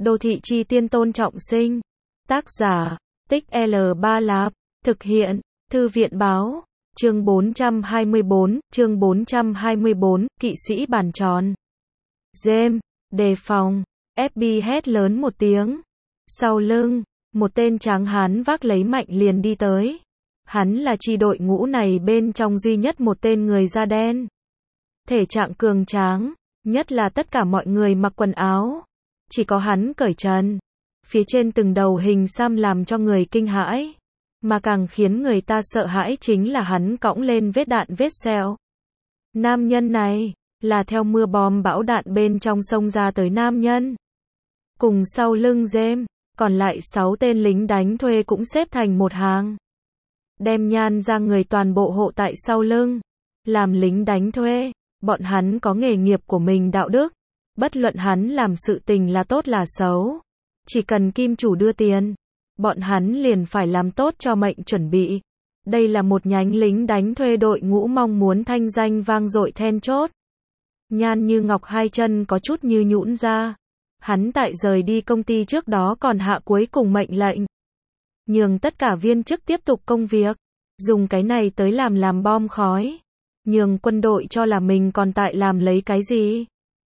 Đô thị chi tiên Tôn Trọng Sinh. Tác giả, Tích L3 Lạp. Thực hiện, Thư viện báo. Chương 424, kỵ sĩ bàn tròn. James, đề phòng. FB hét lớn một tiếng. Sau lưng, một tên tráng hán vác lấy mạnh liền đi tới. Hắn là chi đội ngũ này bên trong duy nhất một tên người da đen. Thể trạng cường tráng, nhất là tất cả mọi người mặc quần áo. Chỉ có hắn cởi trần. Phía trên từng đầu hình xăm làm cho người kinh hãi. Mà càng khiến người ta sợ hãi chính là hắn cõng lên vết đạn vết sẹo. Nam nhân này, là theo mưa bom bão đạn bên trong sông ra tới nam nhân. Cùng sau lưng James, còn lại 6 tên lính đánh thuê cũng xếp thành một hàng. Đem nhan ra người toàn bộ hộ tại sau lưng. Làm lính đánh thuê, bọn hắn có nghề nghiệp của mình đạo đức. Bất luận hắn làm sự tình là tốt là xấu. Chỉ cần kim chủ đưa tiền, bọn hắn liền phải làm tốt cho mệnh chuẩn bị. Đây là một nhánh lính đánh thuê đội ngũ mong muốn thanh danh vang dội then chốt. Nhan Như Ngọc hai chân có chút như nhũn ra. Hắn tại rời đi công ty trước đó còn hạ cuối cùng mệnh lệnh. Nhường tất cả viên chức tiếp tục công việc. Dùng cái này tới làm bom khói. Nhường quân đội cho là mình còn tại làm lấy cái gì.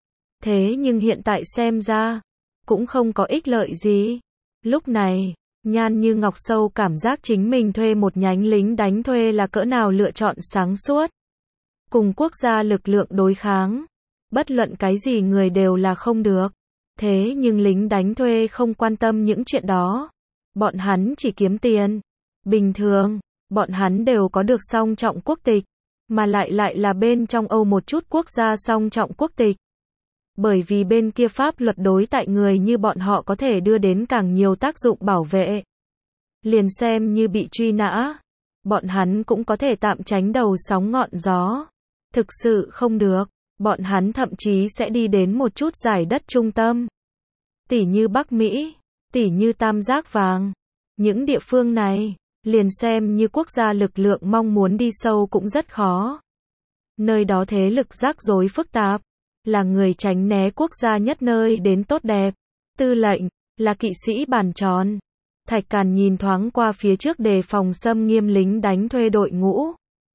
Thế nhưng hiện tại xem ra, cũng không có ích lợi gì. Lúc này, Nhan Như Ngọc sâu cảm giác chính mình thuê một nhánh lính đánh thuê là cỡ nào lựa chọn sáng suốt. Cùng quốc gia lực lượng đối kháng. Bất luận cái gì người đều là không được. Thế nhưng lính đánh thuê không quan tâm những chuyện đó. Bọn hắn chỉ kiếm tiền. Bình thường, bọn hắn đều có được song trọng quốc tịch. Mà lại là bên trong Âu một chút quốc gia song trọng quốc tịch. Bởi vì bên kia pháp luật đối tại người như bọn họ có thể đưa đến càng nhiều tác dụng bảo vệ. Liền xem như bị truy nã, bọn hắn cũng có thể tạm tránh đầu sóng ngọn gió. Thực sự không được, bọn hắn thậm chí sẽ đi đến một chút giải đất trung tâm. Tỉ như Bắc Mỹ, tỉ như Tam Giác Vàng. Những địa phương này, liền xem như quốc gia lực lượng mong muốn đi sâu cũng rất khó. Nơi đó thế lực rắc rối phức tạp. Là người tránh né quốc gia nhất nơi đến tốt đẹp. Tư lệnh, là kỵ sĩ bàn tròn. Thạch Càn nhìn thoáng qua phía trước đề phòng xâm nghiêm lính đánh thuê đội ngũ.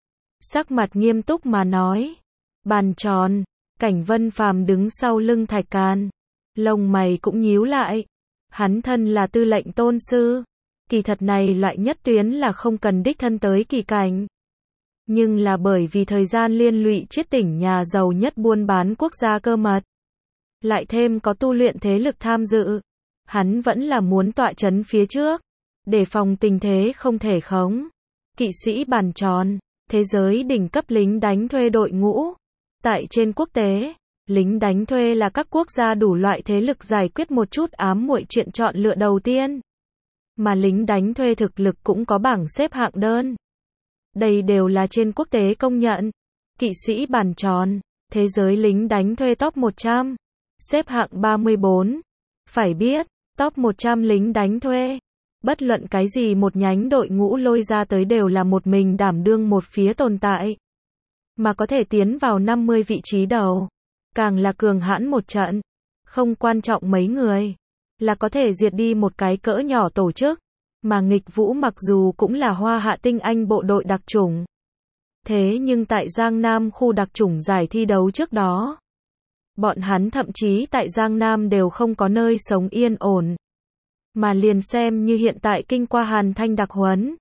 Sắc mặt nghiêm túc mà nói. Bàn tròn, Cảnh Vân Phàm đứng sau lưng Thạch Càn. Lông mày cũng nhíu lại. Hắn thân là tư lệnh tôn sư. Kỳ thật này loại nhất tuyến là không cần đích thân tới kỳ cảnh. Nhưng là bởi vì thời gian liên lụy chiết tỉnh nhà giàu nhất buôn bán quốc gia cơ mật. Lại thêm có tu luyện thế lực tham dự. Hắn vẫn là muốn tọa chấn phía trước. Để phòng tình thế không thể khống. Kỵ sĩ bàn tròn. Thế giới đỉnh cấp lính đánh thuê đội ngũ. Tại trên quốc tế, lính đánh thuê là các quốc gia đủ loại thế lực giải quyết một chút ám muội chuyện chọn lựa đầu tiên. Mà lính đánh thuê thực lực cũng có bảng xếp hạng đơn. Đây đều là trên quốc tế công nhận. Kỵ sĩ bàn tròn, thế giới lính đánh thuê top 100, xếp hạng 34. Phải biết, top 100 lính đánh thuê, bất luận cái gì một nhánh đội ngũ lôi ra tới đều là một mình đảm đương một phía tồn tại. Mà có thể tiến vào 50 vị trí đầu, càng là cường hãn một trận. Không quan trọng mấy người, là có thể diệt đi một cái cỡ nhỏ tổ chức. Mà Nghịch Vũ mặc dù cũng là Hoa Hạ tinh anh bộ đội đặc chủng. Thế nhưng tại Giang Nam khu đặc chủng giải thi đấu trước đó, bọn hắn thậm chí tại Giang Nam đều không có nơi sống yên ổn. Mà liền xem như hiện tại kinh qua Hàn Thanh đặc huấn.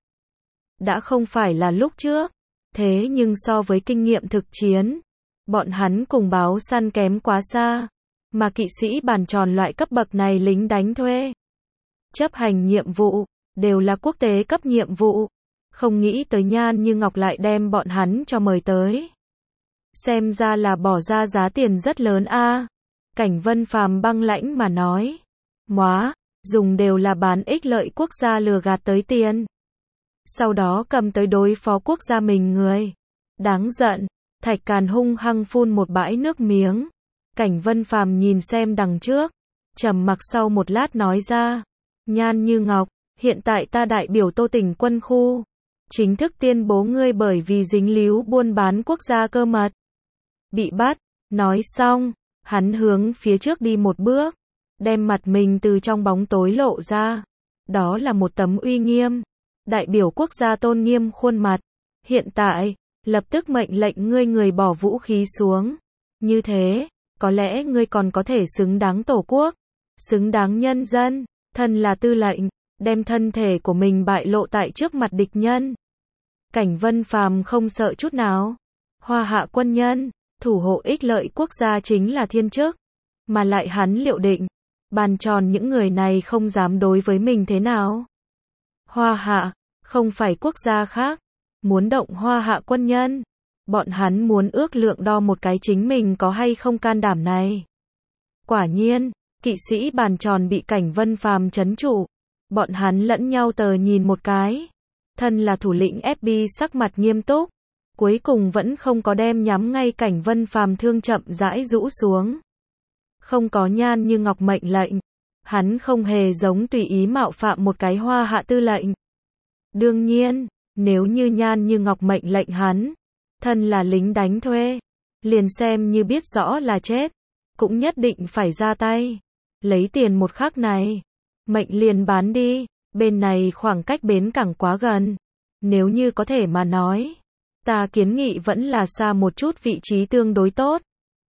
Đã không phải là lúc trước. Thế nhưng so với kinh nghiệm thực chiến, bọn hắn cùng báo săn kém quá xa. Mà kỵ sĩ bàn tròn loại cấp bậc này lính đánh thuê. Chấp hành nhiệm vụ. Đều là quốc tế cấp nhiệm vụ. Không nghĩ tới Nhan Như Ngọc lại đem bọn hắn cho mời tới. Xem ra là bỏ ra giá tiền rất lớn a. Cảnh Vân Phàm băng lãnh mà nói. Móa, dùng đều là bán ích lợi quốc gia lừa gạt tới tiền. Sau đó cầm tới đối phó quốc gia mình người. Đáng giận, Thạch Càn hung hăng phun một bãi nước miếng. Cảnh Vân Phàm nhìn xem đằng trước. Trầm mặc sau một lát nói ra. Nhan Như Ngọc. Hiện tại ta đại biểu Tô Tỉnh quân khu. Chính thức tuyên bố ngươi bởi vì dính líu buôn bán quốc gia cơ mật. Bị bắt. Nói xong, hắn hướng phía trước đi một bước. đem mặt mình từ trong bóng tối lộ ra. Đó là một tấm uy nghiêm, đại biểu quốc gia tôn nghiêm khuôn mặt. Hiện tại, lập tức mệnh lệnh ngươi người bỏ vũ khí xuống. Như thế, có lẽ ngươi còn có thể xứng đáng tổ quốc, xứng đáng nhân dân. Thân là tư lệnh, đem thân thể của mình bại lộ tại trước mặt địch nhân. Cảnh Vân Phàm không sợ chút nào. Hoa Hạ quân nhân, thủ hộ ích lợi quốc gia chính là thiên chức. Mà lại hắn liệu định, bàn tròn những người này không dám đối với mình thế nào. Hoa Hạ, không phải quốc gia khác, muốn động Hoa Hạ quân nhân. Bọn hắn muốn ước lượng đo một cái chính mình có hay không can đảm này. Quả nhiên, kỵ sĩ bàn tròn bị Cảnh Vân Phàm trấn trụ. Bọn hắn lẫn nhau tờ nhìn một cái. Thân là thủ lĩnh FB sắc mặt nghiêm túc. Cuối cùng vẫn không có đem nhắm ngay Cảnh Vân Phàm thương chậm rãi rũ xuống. Không có Nhan Như Ngọc mệnh lệnh. Hắn không hề giống tùy ý mạo phạm một cái Hoa Hạ tư lệnh. Đương nhiên, nếu như Nhan Như Ngọc mệnh lệnh hắn, thân là lính đánh thuê, liền xem như biết rõ là chết, cũng nhất định phải ra tay. Lấy tiền một khắc này, mệnh liền bán đi, bên này khoảng cách bến cảng quá gần. Nếu như có thể mà nói, ta kiến nghị vẫn là xa một chút vị trí tương đối tốt.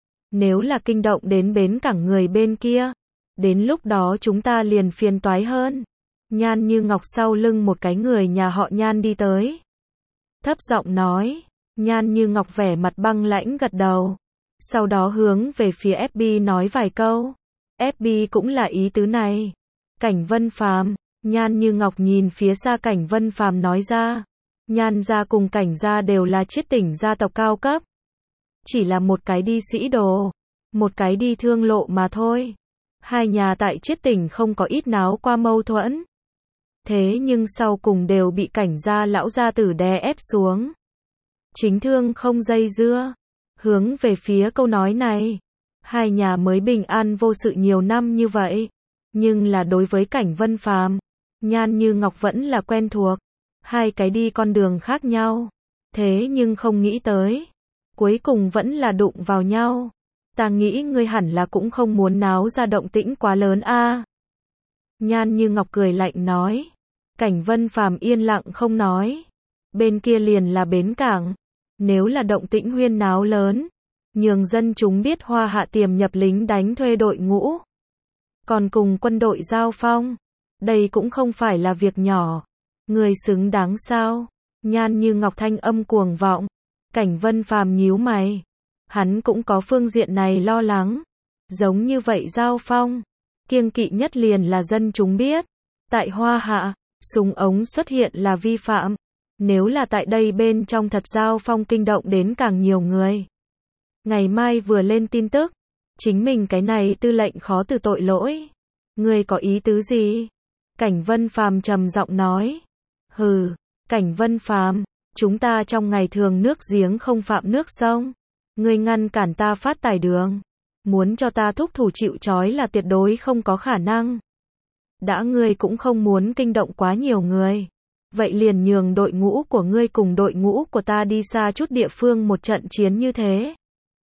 Nếu là kinh động đến bến cảng người bên kia, đến lúc đó chúng ta liền phiền toái hơn. Nhan Như Ngọc sau lưng một cái người nhà họ Nhan đi tới. Thấp giọng nói, Nhan Như Ngọc vẻ mặt băng lãnh gật đầu. Sau đó hướng về phía FB nói vài câu. FB cũng là ý tứ này. Cảnh Vân Phàm, Nhan Như Ngọc nhìn phía xa Cảnh Vân Phàm nói ra. Nhan gia cùng Cảnh gia đều là chiết tỉnh gia tộc cao cấp. Chỉ là một cái đi sĩ đồ, một cái đi thương lộ mà thôi. Hai nhà tại chiết tỉnh không có ít náo qua mâu thuẫn. Thế nhưng sau cùng đều bị Cảnh gia lão gia tử đè ép xuống. Chính thương không dây dưa. Hướng về phía câu nói này, hai nhà mới bình an vô sự nhiều năm như vậy. Nhưng là đối với Cảnh Vân Phàm, Nhan Như Ngọc vẫn là quen thuộc. Hai cái đi con đường khác nhau. Thế nhưng không nghĩ tới, cuối cùng vẫn là đụng vào nhau. Ta nghĩ ngươi hẳn là cũng không muốn náo ra động tĩnh quá lớn a. Nhan Như Ngọc cười lạnh nói. Cảnh Vân Phàm yên lặng không nói. Bên kia liền là bến cảng. Nếu là động tĩnh huyên náo lớn, nhường dân chúng biết Hoa Hạ tiềm nhập lính đánh thuê đội ngũ, còn cùng quân đội giao phong, đây cũng không phải là việc nhỏ. Người xứng đáng sao? Nhan Như Ngọc thanh âm cuồng vọng. Cảnh Vân Phàm nhíu mày. Hắn cũng có phương diện này lo lắng. Giống như vậy giao phong, kiêng kỵ nhất liền là dân chúng biết. Tại Hoa Hạ, súng ống xuất hiện là vi phạm. Nếu là tại đây bên trong thật giao phong kinh động đến càng nhiều người. Ngày mai vừa lên tin tức, chính mình cái này tư lệnh khó từ tội lỗi. Ngươi có ý tứ gì? Cảnh Vân Phàm trầm giọng nói. Hừ, Cảnh Vân Phàm, chúng ta trong ngày thường nước giếng không phạm nước sông. Ngươi ngăn cản ta phát tài đường, muốn cho ta thúc thủ chịu trói là tuyệt đối không có khả năng. Đã ngươi cũng không muốn kinh động quá nhiều người, vậy liền nhường đội ngũ của ngươi cùng đội ngũ của ta đi xa chút địa phương một trận chiến như thế.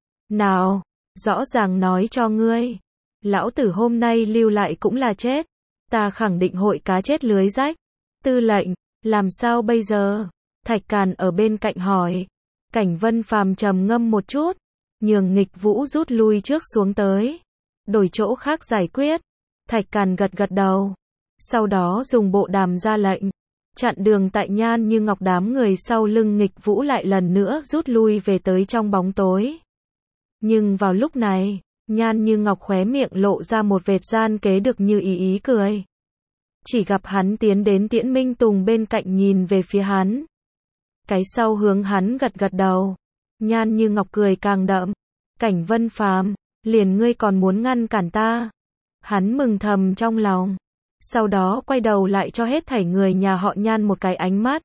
Nào, rõ ràng nói cho ngươi, lão tử hôm nay lưu lại cũng là chết. Ta khẳng định hội cá chết lưới rách. Tư lệnh, làm sao bây giờ? Thạch Càn ở bên cạnh hỏi. Cảnh Vân Phàm trầm ngâm một chút, nhường Nghịch Vũ rút lui trước xuống tới, đổi chỗ khác giải quyết. Thạch Càn gật gật đầu, sau đó dùng bộ đàm ra lệnh, chặn đường tại Nhan Như Ngọc đám người sau lưng Nghịch Vũ lại lần nữa rút lui về tới trong bóng tối. Nhưng vào lúc này, Nhan Như Ngọc khóe miệng lộ ra một vệt gian kế được như ý cười. Chỉ gặp hắn tiến đến Tiễn Minh Tùng bên cạnh nhìn về phía hắn. Cái sau hướng hắn gật gật đầu. Nhan Như Ngọc cười càng đậm. Cảnh Vân Phàm, liền ngươi còn muốn ngăn cản ta? Hắn mừng thầm trong lòng. Sau đó quay đầu lại cho hết thảy người nhà họ Nhan một cái ánh mắt.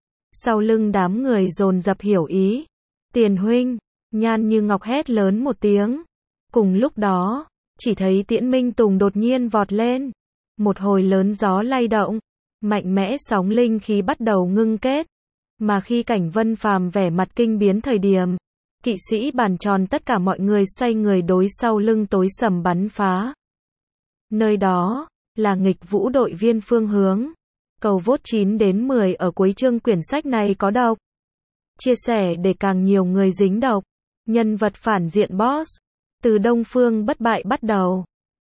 Sau lưng đám người dồn dập hiểu ý. Tiền huynh, Nhan Như Ngọc hét lớn một tiếng. Cùng lúc đó, chỉ thấy Tiễn Minh Tùng đột nhiên vọt lên. Một hồi lớn gió lay động, mạnh mẽ sóng linh khí bắt đầu ngưng kết. Mà khi Cảnh Vân Phàm vẻ mặt kinh biến thời điểm, kỵ sĩ bàn tròn tất cả mọi người xoay người đối sau lưng tối sầm bắn phá. Nơi đó là nghịch vũ đội viên phương hướng. Cầu vote 9 đến 10 ở cuối chương quyển sách này có độc. Chia sẻ để càng nhiều người dính độc. Nhân vật phản diện boss. Từ Đông Phương bất bại bắt đầu.